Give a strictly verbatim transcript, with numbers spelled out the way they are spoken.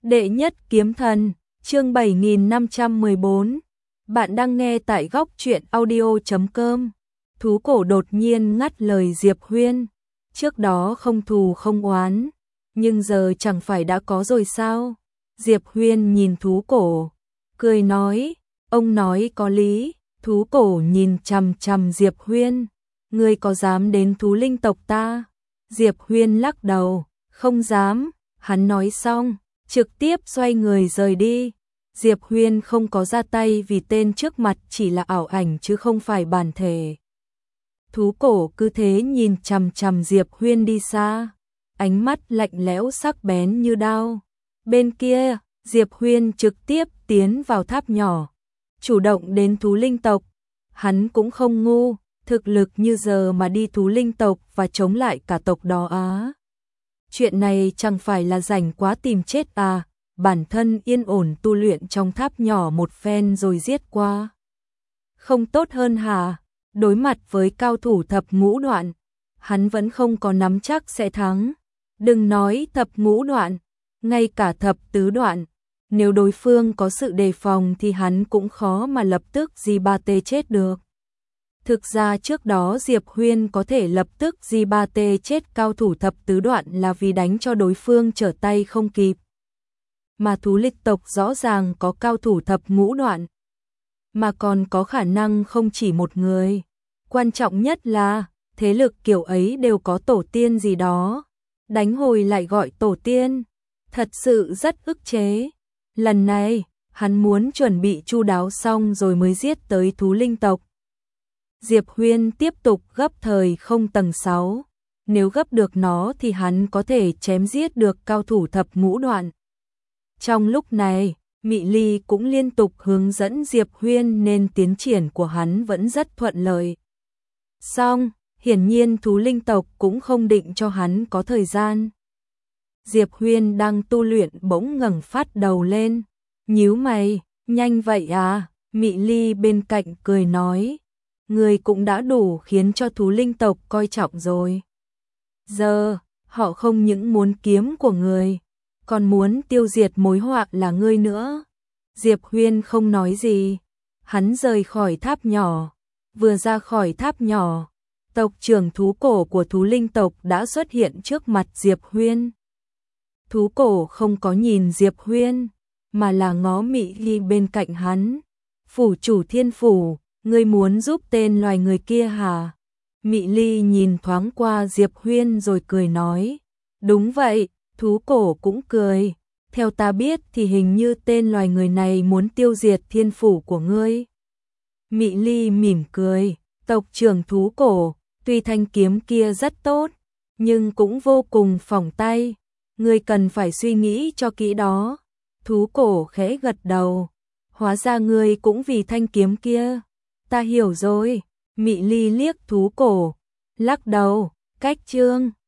Đệ nhất kiếm thần, chương bảy nghìn năm trăm mười bốn. Bạn đang nghe tại góc truyện audio chấm com. Thú cổ đột nhiên ngắt lời Diệp Huyên. Trước đó không thù không oán, nhưng giờ chẳng phải đã có rồi sao? Diệp Huyên nhìn thú cổ, cười nói, ông nói có lý. Thú cổ nhìn chằm chằm Diệp Huyên, ngươi có dám đến thú linh tộc ta? Diệp Huyên lắc đầu, không dám. Hắn nói xong, trực tiếp xoay người rời đi. Diệp Huyên không có ra tay vì tên trước mặt chỉ là ảo ảnh chứ không phải bản thể. Thú cổ cứ thế nhìn chằm chằm Diệp Huyên đi xa, ánh mắt lạnh lẽo sắc bén như đao. Bên kia, Diệp Huyên trực tiếp tiến vào tháp nhỏ, chủ động đến thú linh tộc. Hắn cũng không ngu, thực lực như giờ mà đi thú linh tộc và chống lại cả tộc đó á. Chuyện này chẳng phải là rảnh quá tìm chết à, bản thân yên ổn tu luyện trong tháp nhỏ một phen rồi giết qua. Không tốt hơn hả? Đối mặt với cao thủ thập ngũ đoạn, hắn vẫn không có nắm chắc sẽ thắng. Đừng nói thập ngũ đoạn, ngay cả thập tứ đoạn, nếu đối phương có sự đề phòng thì hắn cũng khó mà lập tức gi ba tê chết được. Thực ra trước đó Diệp Huyên có thể lập tức gi ba tê chết cao thủ thập tứ đoạn là vì đánh cho đối phương trở tay không kịp. Mà thú lịch tộc rõ ràng có cao thủ thập ngũ đoạn, mà còn có khả năng không chỉ một người. Quan trọng nhất là, thế lực kiểu ấy đều có tổ tiên gì đó. Đánh hồi lại gọi tổ tiên, thật sự rất ức chế. Lần này, hắn muốn chuẩn bị chu đáo xong rồi mới giết tới thú linh tộc. Diệp Huyên tiếp tục gấp thời không tầng sáu. Nếu gấp được nó thì hắn có thể chém giết được cao thủ thập ngũ đoạn. Trong lúc này, Mị Ly cũng liên tục hướng dẫn Diệp Huyên nên tiến triển của hắn vẫn rất thuận lợi. Xong, hiển nhiên thú linh tộc cũng không định cho hắn có thời gian. Diệp Huyên đang tu luyện bỗng ngẩng phát đầu lên, nhíu mày, nhanh vậy à? Mị Ly bên cạnh cười nói, người cũng đã đủ khiến cho thú linh tộc coi trọng rồi. Giờ, họ không những muốn kiếm của người, còn muốn tiêu diệt mối họa là ngươi nữa. Diệp Huyên không nói gì, hắn rời khỏi tháp nhỏ. Vừa ra khỏi tháp nhỏ, tộc trưởng thú cổ của thú linh tộc đã xuất hiện trước mặt Diệp Huyên. Thú cổ không có nhìn Diệp Huyên, mà là ngó Mị Ly bên cạnh hắn. Phủ chủ thiên phủ, ngươi muốn giúp tên loài người kia hả? Mị Ly nhìn thoáng qua Diệp Huyên rồi cười nói, đúng vậy. Thú cổ cũng cười, theo ta biết thì hình như tên loài người này muốn tiêu diệt thiên phủ của ngươi. Mị Ly mỉm cười, tộc trưởng thú cổ, tuy thanh kiếm kia rất tốt, nhưng cũng vô cùng phỏng tay, ngươi cần phải suy nghĩ cho kỹ đó. Thú cổ khẽ gật đầu, hóa ra ngươi cũng vì thanh kiếm kia. Ta hiểu rồi. Mị Ly liếc thú cổ, lắc đầu, cách chương.